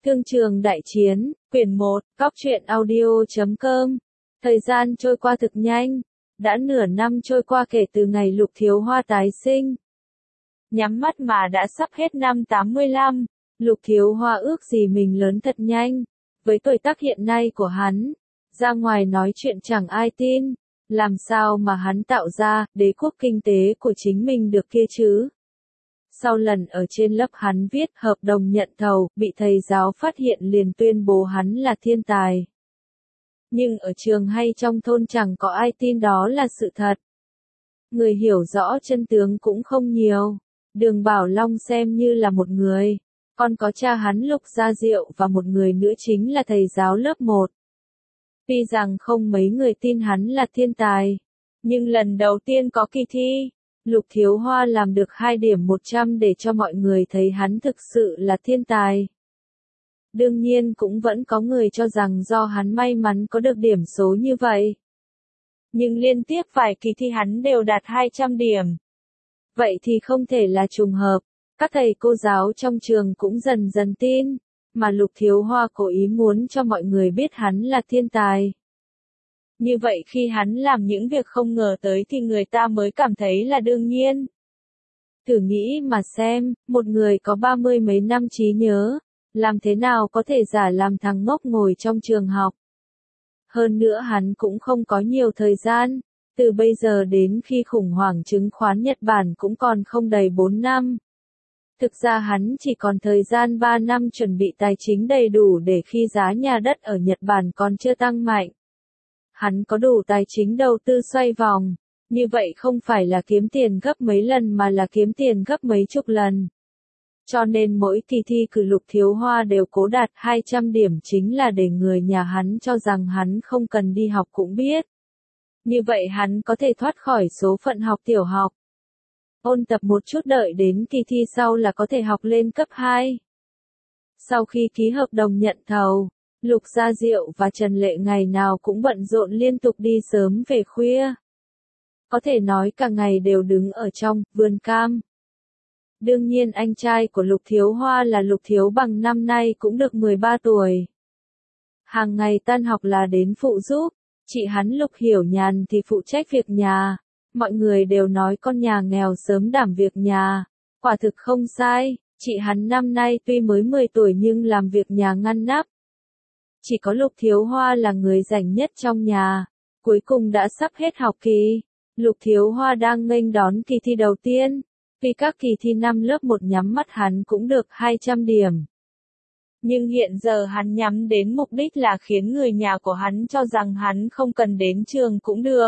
Thương trường đại chiến, quyển 1, Cóc truyện audio.com. Thời gian trôi qua thực nhanh, đã nửa năm trôi qua kể từ ngày Lục Thiếu Hoa tái sinh. Nhắm mắt mà đã sắp hết năm 85, Lục Thiếu Hoa ước gì mình lớn thật nhanh. Với tuổi tác hiện nay của hắn, ra ngoài nói chuyện chẳng ai tin, làm sao mà hắn tạo ra đế quốc kinh tế của chính mình được kia chứ? Sau lần ở trên lớp hắn viết hợp đồng nhận thầu, bị thầy giáo phát hiện liền tuyên bố hắn là thiên tài. Nhưng ở trường hay trong thôn chẳng có ai tin đó là sự thật. Người hiểu rõ chân tướng cũng không nhiều. Đường Bảo Long xem như là một người. Còn có cha hắn Lục Gia Diệu và một người nữa chính là thầy giáo lớp 1. Tuy rằng không mấy người tin hắn là thiên tài, nhưng lần đầu tiên có kỳ thi, Lục Thiếu Hoa làm được 2 điểm 100 để cho mọi người thấy hắn thực sự là thiên tài. Đương nhiên cũng vẫn có người cho rằng do hắn may mắn có được điểm số như vậy. Nhưng liên tiếp vài kỳ thi hắn đều đạt 200 điểm. Vậy thì không thể là trùng hợp. Các thầy cô giáo trong trường cũng dần dần tin, mà Lục Thiếu Hoa cố ý muốn cho mọi người biết hắn là thiên tài. Như vậy khi hắn làm những việc không ngờ tới thì người ta mới cảm thấy là đương nhiên. Thử nghĩ mà xem, một người có 30 mấy năm trí nhớ, làm thế nào có thể giả làm thằng ngốc ngồi trong trường học. Hơn nữa hắn cũng không có nhiều thời gian, từ bây giờ đến khi khủng hoảng chứng khoán Nhật Bản cũng còn không đầy 4 năm. Thực ra hắn chỉ còn thời gian 3 năm chuẩn bị tài chính đầy đủ để khi giá nhà đất ở Nhật Bản còn chưa tăng mạnh. Hắn có đủ tài chính đầu tư xoay vòng, như vậy không phải là kiếm tiền gấp mấy lần mà là kiếm tiền gấp mấy chục lần. Cho nên mỗi kỳ thi cử Lục Thiếu Hoa đều cố đạt 200 điểm chính là để người nhà hắn cho rằng hắn không cần đi học cũng biết. Như vậy hắn có thể thoát khỏi số phận học tiểu học. Ôn tập một chút đợi đến kỳ thi sau là có thể học lên cấp 2. Sau khi ký hợp đồng nhận thầu, Lục Gia Diệu và Trần Lệ ngày nào cũng bận rộn liên tục đi sớm về khuya. Có thể nói cả ngày đều đứng ở trong vườn cam. Đương nhiên anh trai của Lục Thiếu Hoa là Lục Thiếu Bằng năm nay cũng được 13 tuổi. Hàng ngày tan học là đến phụ giúp, chị hắn Lục Hiểu Nhàn thì phụ trách việc nhà. Mọi người đều nói con nhà nghèo sớm đảm việc nhà. Quả thực không sai, chị hắn năm nay tuy mới 10 tuổi nhưng làm việc nhà ngăn nắp. Chỉ có Lục Thiếu Hoa là người rảnh nhất trong nhà. Cuối cùng đã sắp hết học kỳ. Lục Thiếu Hoa đang nghênh đón kỳ thi đầu tiên. Vì các kỳ thi năm lớp 1 nhắm mắt hắn cũng được 200 điểm. Nhưng hiện giờ hắn nhắm đến mục đích là khiến người nhà của hắn cho rằng hắn không cần đến trường cũng được.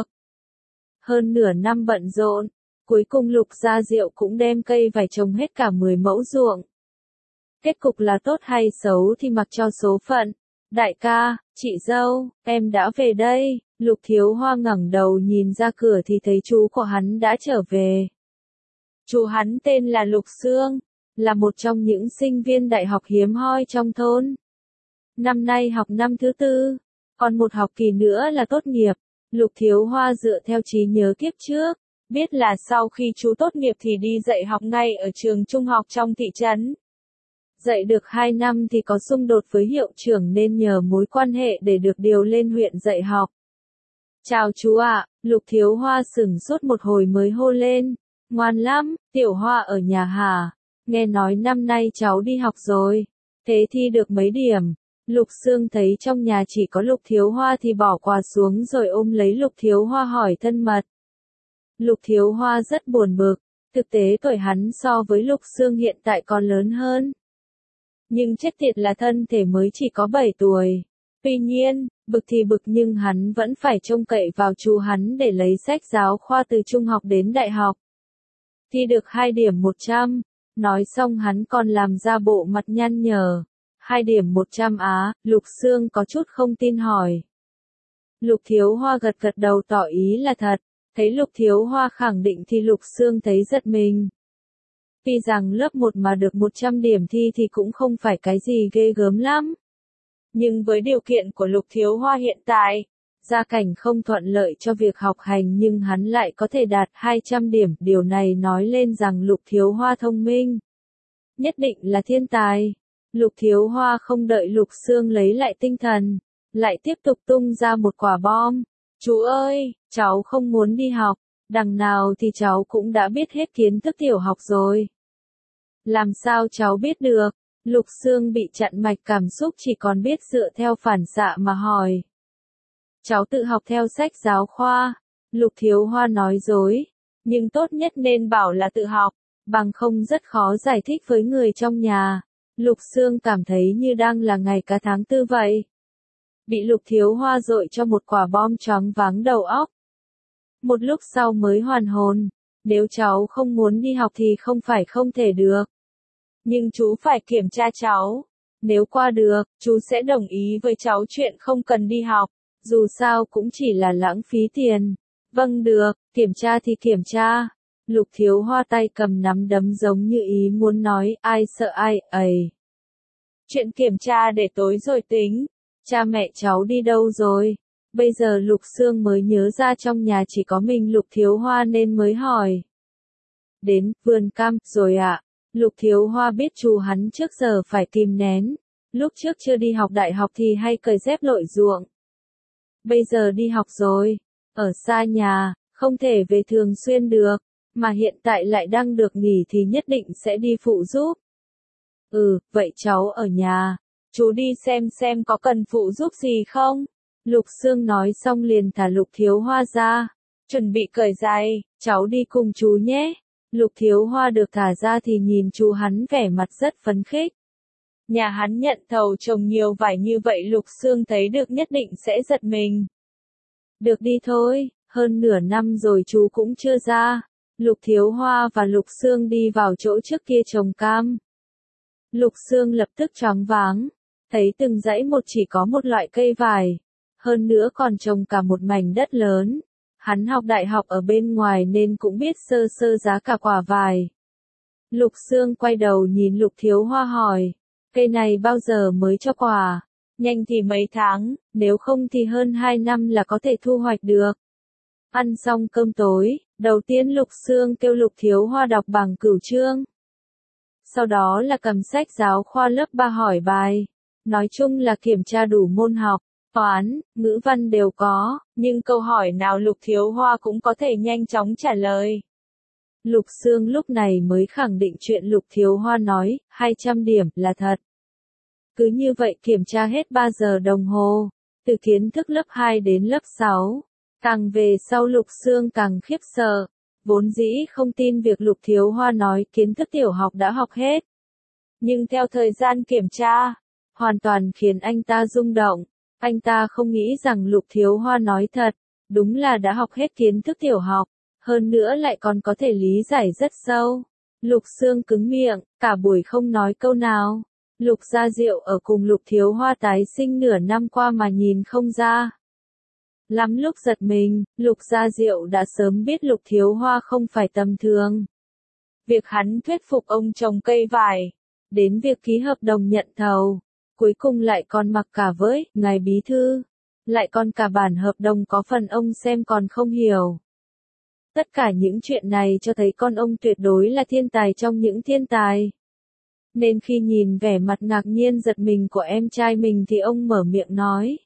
Hơn nửa năm bận rộn, cuối cùng Lục Gia Diệu cũng đem cây vải trồng hết cả 10 mẫu ruộng. Kết cục là tốt hay xấu thì mặc cho số phận. Đại ca, chị dâu, em đã về đây. Lục Thiếu Hoa ngẩng đầu nhìn ra cửa thì thấy chú của hắn đã trở về. Chú hắn tên là Lục Sương, là một trong những sinh viên đại học hiếm hoi trong thôn. Năm nay học năm thứ 4, còn một học kỳ nữa là tốt nghiệp. Lục Thiếu Hoa dựa theo trí nhớ kiếp trước, biết là sau khi chú tốt nghiệp thì đi dạy học ngay ở trường trung học trong thị trấn. Dạy được 2 năm thì có xung đột với hiệu trưởng nên nhờ mối quan hệ để được điều lên huyện dạy học. Chào chú ạ, Lục Thiếu Hoa sửng sốt một hồi mới hô lên. Ngoan lắm, Tiểu Hoa ở nhà hả? Nghe nói năm nay cháu đi học rồi. Thế thi được mấy điểm? Lục Sương thấy trong nhà chỉ có Lục Thiếu Hoa thì bỏ quà xuống rồi ôm lấy Lục Thiếu Hoa hỏi thân mật. Lục Thiếu Hoa rất buồn bực, thực tế tuổi hắn so với Lục Sương hiện tại còn lớn hơn. Nhưng chết tiệt là thân thể mới chỉ có 7 tuổi. Tuy nhiên, bực thì bực nhưng hắn vẫn phải trông cậy vào chú hắn để lấy sách giáo khoa từ trung học đến đại học. Thi được 2 điểm 100, nói xong hắn còn làm ra bộ mặt nhăn nhở. 2 điểm 100 á, Lục Sương có chút không tin hỏi. Lục Thiếu Hoa gật gật đầu tỏ ý là thật, thấy Lục Thiếu Hoa khẳng định thì Lục Sương thấy giật mình. Tuy rằng lớp 1 mà được 100 điểm thi thì cũng không phải cái gì ghê gớm lắm. Nhưng với điều kiện của Lục Thiếu Hoa hiện tại, gia cảnh không thuận lợi cho việc học hành nhưng hắn lại có thể đạt 200 điểm, điều này nói lên rằng Lục Thiếu Hoa thông minh. Nhất định là thiên tài. Lục Thiếu Hoa không đợi Lục Xương lấy lại tinh thần, lại tiếp tục tung ra một quả bom. Chú ơi, cháu không muốn đi học, đằng nào thì cháu cũng đã biết hết kiến thức tiểu học rồi. Làm sao cháu biết được? Lục Xương bị chặn mạch cảm xúc chỉ còn biết dựa theo phản xạ mà hỏi. Cháu tự học theo sách giáo khoa. Lục Thiếu Hoa nói dối, nhưng tốt nhất nên bảo là tự học, bằng không rất khó giải thích với người trong nhà. Lục Xương cảm thấy như đang là ngày cả tháng tư vậy. Bị Lục Thiếu Hoa dội cho một quả bom choáng váng đầu óc. Một lúc sau mới hoàn hồn, nếu cháu không muốn đi học thì không phải không thể được. Nhưng chú phải kiểm tra cháu. Nếu qua được, chú sẽ đồng ý với cháu chuyện không cần đi học. Dù sao cũng chỉ là lãng phí tiền. Vâng được, kiểm tra thì kiểm tra. Lục Thiếu Hoa tay cầm nắm đấm giống như ý muốn nói ai sợ ai ấy. Chuyện kiểm tra để tối rồi tính. Cha mẹ cháu đi đâu rồi? Bây giờ Lục Xương mới nhớ ra trong nhà chỉ có mình Lục Thiếu Hoa nên mới hỏi. Đến vườn cam rồi ạ. Lục Thiếu Hoa biết chú hắn trước giờ phải kìm nén. Lúc trước chưa đi học đại học thì hay cởi dép lội ruộng. Bây giờ đi học rồi, ở xa nhà, không thể về thường xuyên được, mà hiện tại lại đang được nghỉ thì nhất định sẽ đi phụ giúp. Vậy cháu ở nhà, chú đi xem có cần phụ giúp gì không? Lục Xương nói xong liền thả Lục Thiếu Hoa ra, chuẩn bị cởi giày, cháu đi cùng chú nhé. Lục Thiếu Hoa được thả ra thì nhìn chú hắn vẻ mặt rất phấn khích. Nhà hắn nhận thầu trồng nhiều vải như vậy Lục Xương thấy được nhất định sẽ giật mình. Được đi thôi, hơn nửa năm rồi chú cũng chưa ra. Lục Thiếu Hoa và Lục Xương đi vào chỗ trước kia trồng cam. Lục Xương lập tức choáng váng, thấy từng dãy một chỉ có một loại cây vải, hơn nữa còn trồng cả một mảnh đất lớn. Hắn học đại học ở bên ngoài nên cũng biết sơ sơ giá cả quả vải. Lục Xương quay đầu nhìn Lục Thiếu Hoa hỏi, cây này bao giờ mới cho quả? Nhanh thì mấy tháng, nếu không thì hơn 2 năm là có thể thu hoạch được. Ăn xong cơm tối, đầu tiên Lục Xương kêu Lục Thiếu Hoa đọc bảng cửu chương. Sau đó là cầm sách giáo khoa lớp 3 hỏi bài. Nói chung là kiểm tra đủ môn học, toán, ngữ văn đều có, nhưng câu hỏi nào Lục Thiếu Hoa cũng có thể nhanh chóng trả lời. Lục Xương lúc này mới khẳng định chuyện Lục Thiếu Hoa nói, 200 điểm là thật. Cứ như vậy kiểm tra hết 3 giờ đồng hồ, từ kiến thức lớp 2 đến lớp 6. Càng về sau Lục Xương càng khiếp sợ, vốn dĩ không tin việc Lục Thiếu Hoa nói kiến thức tiểu học đã học hết. Nhưng theo thời gian kiểm tra, hoàn toàn khiến anh ta rung động. Anh ta không nghĩ rằng Lục Thiếu Hoa nói thật, đúng là đã học hết kiến thức tiểu học, hơn nữa lại còn có thể lý giải rất sâu. Lục Xương cứng miệng, cả buổi không nói câu nào. Lục Gia Diệu ở cùng Lục Thiếu Hoa tái sinh nửa năm qua mà nhìn không ra. Lắm lúc giật mình, Lục Gia Diệu đã sớm biết Lục Thiếu Hoa không phải tầm thường. Việc hắn thuyết phục ông trồng cây vải, đến việc ký hợp đồng nhận thầu, cuối cùng lại còn mặc cả với ngài bí thư, lại còn cả bản hợp đồng có phần ông xem còn không hiểu. Tất cả những chuyện này cho thấy con ông tuyệt đối là thiên tài trong những thiên tài. Nên khi nhìn vẻ mặt ngạc nhiên giật mình của em trai mình thì ông mở miệng nói.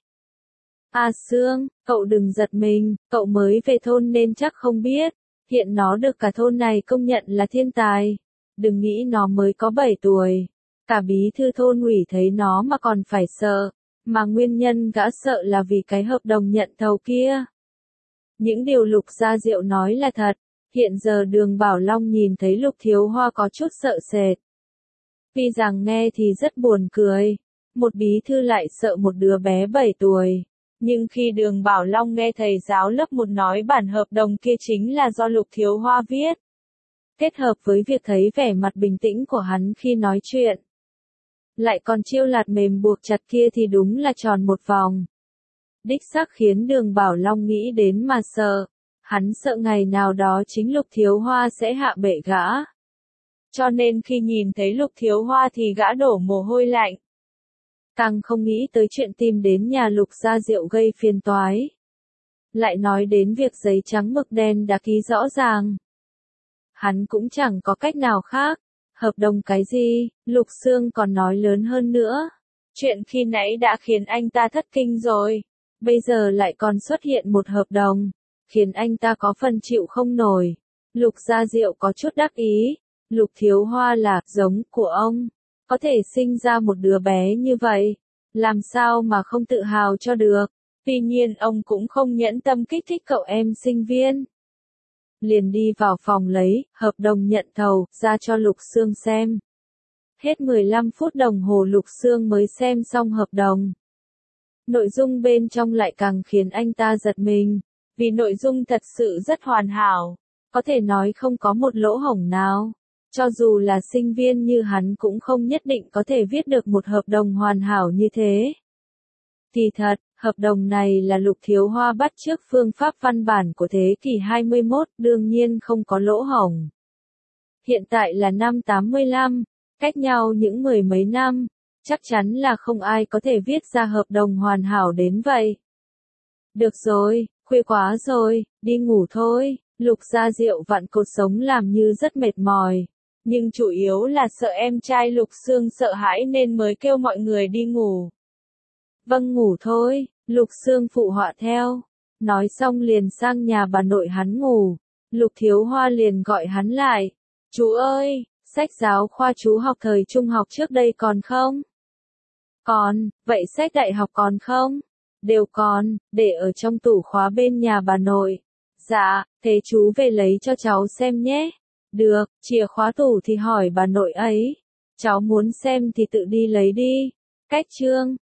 Sương, cậu đừng giật mình, cậu mới về thôn nên chắc không biết. Hiện nó được cả thôn này công nhận là thiên tài. Đừng nghĩ nó mới có 7 tuổi. Cả bí thư thôn ủy thấy nó mà còn phải sợ. Mà nguyên nhân gã sợ là vì cái hợp đồng nhận thầu kia. Những điều Lục Gia Diệu nói là thật. Hiện giờ Đường Bảo Long nhìn thấy Lục Thiếu Hoa có chút sợ sệt. Tuy rằng nghe thì rất buồn cười. Một bí thư lại sợ một đứa bé 7 tuổi. Nhưng khi Đường Bảo Long nghe thầy giáo lớp 1 nói bản hợp đồng kia chính là do Lục Thiếu Hoa viết. Kết hợp với việc thấy vẻ mặt bình tĩnh của hắn khi nói chuyện. Lại còn chiêu lạt mềm buộc chặt kia thì đúng là tròn một vòng. Đích xác khiến Đường Bảo Long nghĩ đến mà sợ. Hắn sợ ngày nào đó chính Lục Thiếu Hoa sẽ hạ bệ gã. Cho nên khi nhìn thấy Lục Thiếu Hoa thì gã đổ mồ hôi lạnh. Càng không nghĩ tới chuyện tìm đến nhà Lục Gia Diệu gây phiền toái. Lại nói đến việc giấy trắng mực đen đã ký rõ ràng. Hắn cũng chẳng có cách nào khác. Hợp đồng cái gì? Lục Sương còn nói lớn hơn nữa. Chuyện khi nãy đã khiến anh ta thất kinh rồi. Bây giờ lại còn xuất hiện một hợp đồng, khiến anh ta có phần chịu không nổi. Lục Gia Diệu có chút đắc ý. Lục Thiếu Hoa là giống của ông. Có thể sinh ra một đứa bé như vậy. Làm sao mà không tự hào cho được. Tuy nhiên ông cũng không nhẫn tâm kích thích cậu em sinh viên. Liền đi vào phòng lấy hợp đồng nhận thầu ra cho Lục Sương xem. Hết 15 phút đồng hồ Lục Sương mới xem xong hợp đồng. Nội dung bên trong lại càng khiến anh ta giật mình, vì nội dung thật sự rất hoàn hảo, có thể nói không có một lỗ hổng nào. Cho dù là sinh viên như hắn cũng không nhất định có thể viết được một hợp đồng hoàn hảo như thế. Kỳ thật, hợp đồng này là Lục Thiếu Hoa bắt chước phương pháp văn bản của thế kỷ 21, đương nhiên không có lỗ hổng. Hiện tại là năm 85, cách nhau những mười mấy năm, chắc chắn là không ai có thể viết ra hợp đồng hoàn hảo đến vậy. Được rồi, khuya quá rồi, đi ngủ thôi. Lục Gia Diệu vặn cột sống làm như rất mệt mỏi, nhưng chủ yếu là sợ em trai Lục Sương sợ hãi nên mới kêu mọi người đi ngủ. Vâng, ngủ thôi. Lục Sương phụ họa theo. Nói xong liền sang nhà bà nội hắn ngủ. Lục Thiếu Hoa liền gọi hắn lại. Chú ơi, sách giáo khoa chú học thời trung học trước đây còn không? Còn, vậy sách đại học còn không? Đều còn, để ở trong tủ khóa bên nhà bà nội. Dạ, thế chú về lấy cho cháu xem nhé. Được, chìa khóa tủ thì hỏi bà nội ấy. Cháu muốn xem thì tự đi lấy đi. Cách chương